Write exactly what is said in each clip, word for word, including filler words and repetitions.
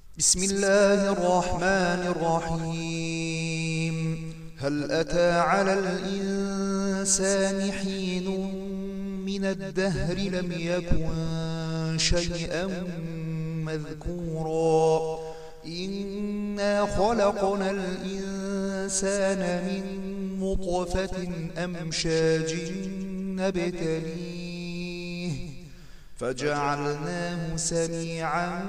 بسم الله الرحمن الرحيم. هل أتى على الإنسان حين من الدهر لم يكن شيئا مذكورا إنا خلقنا الإنسان من نطفة أمشاج نبتليه فجعلناه سميعا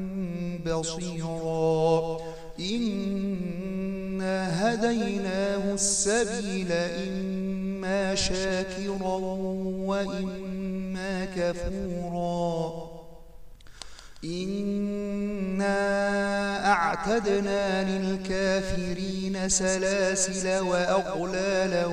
بصيرا إنا هديناه السبيل إما شاكرا وإما كفورا إنا أعتدنا للكافرين سلاسل وأغلالا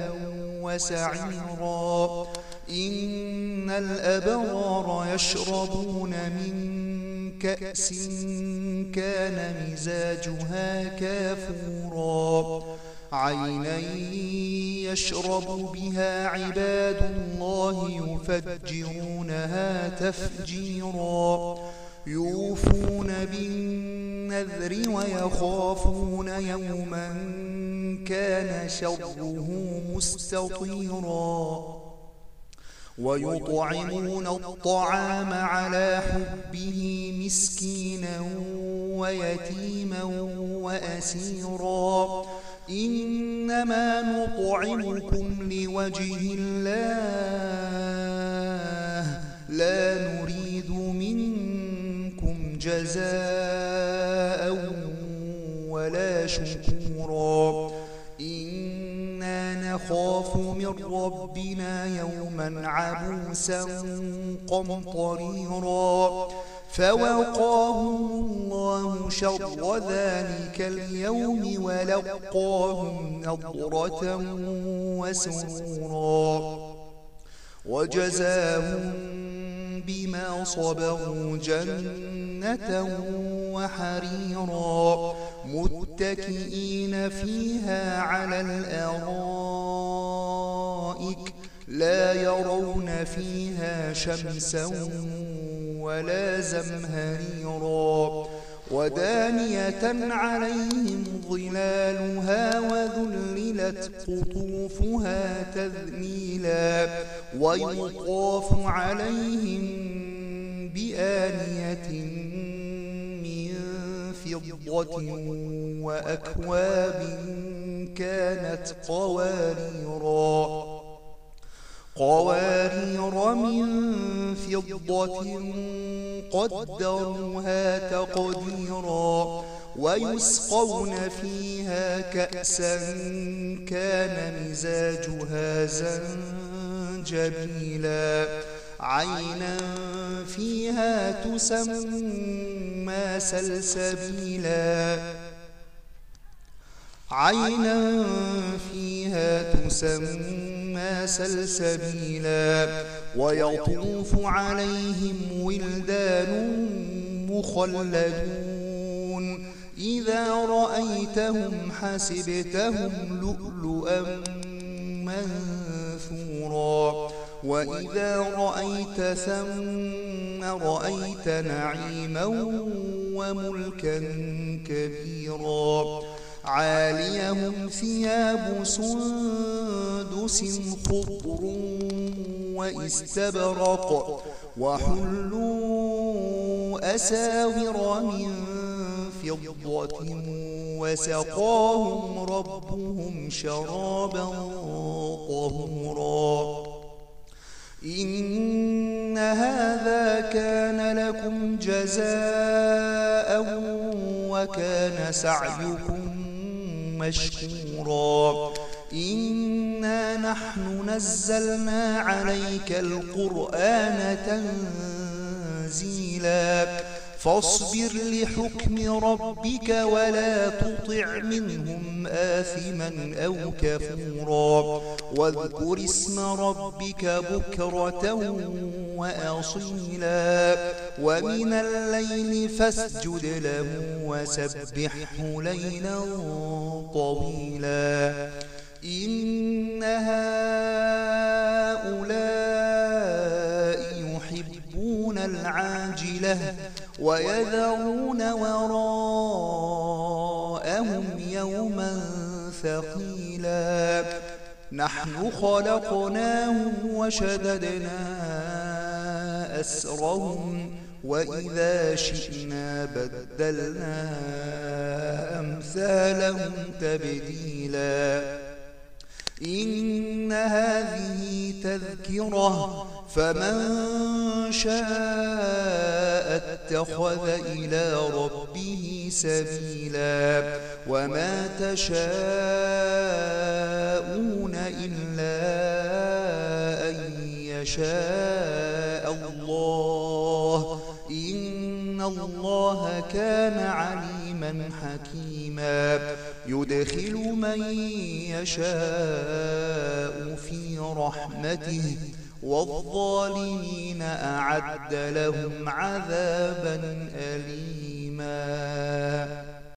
وسعيرا إن الأبرار يشربون من كأس كان مزاجها كافورا عينا يشرب بها عباد الله يفجرونها تفجيرا يوفون بالنذر ويخافون يوما كان شره مستطيرا ويطعمون الطعام على حبه مسكينا ويتيما وأسيرا إنما نطعمكم لوجه الله لا نريد منكم جزاء ولا شكورا إنا نخاف من ربنا يوما عبوسا قمطريرا فوقاهم الله شر ذلك اليوم ولقاهم نضرة وسرورا وجزاهم بما صبروا جنة وحريرا متكئين فيها على الأرائك لا يرون فيها شمسا ولا زمهريرا ودانية عليهم ظلالها وذللت قطوفها تذليلا ويطاف عليهم بآنية من فضة وأكواب كانت قواريرا قوارير من فضة قدروها تقديرا ويسقون فيها كأسا كان مزاجها زنجبيلا عينا فيها تسمى سلسبيلا عينا فيها تسمى سلسبيلا ويطوف عليهم ولدان مخلدون إذا رأيتهم حسبتهم لؤلؤا منثورا وإذا رأيت ثم رأيت نعيما وملكا كبيرا عاليهم ثياب سندس خضر واستبرق وحلوا أساور من فضة وسقاهم ربهم شرابا طهورا إن هذا كان لكم جزاء وكان سعيكم مشكورا إنا نحن نزلنا عليك القرآن تنزيلا فاصبر لحكم ربك ولا تطع منهم آثما أو كفورا واذكر اسم ربك بكرة وأصيلا ومن الليل فاسجد له وسبحه ليلا طويلا إن هؤلاء يحبون العاجلة ويذرون وراءهم ثقيلا نحن خلقناهم وشددنا أسرهم وإذا شئنا بدلنا أمثالهم تبديلا إن هذه تذكرة فمن شاء اتخذ إلى ربه سبيلا وما تشاءون إلا أن يشاء الله إن الله كان عليما حكيما يدخل من يشاء في رحمته والظالمين أعد لهم عذابا أليما.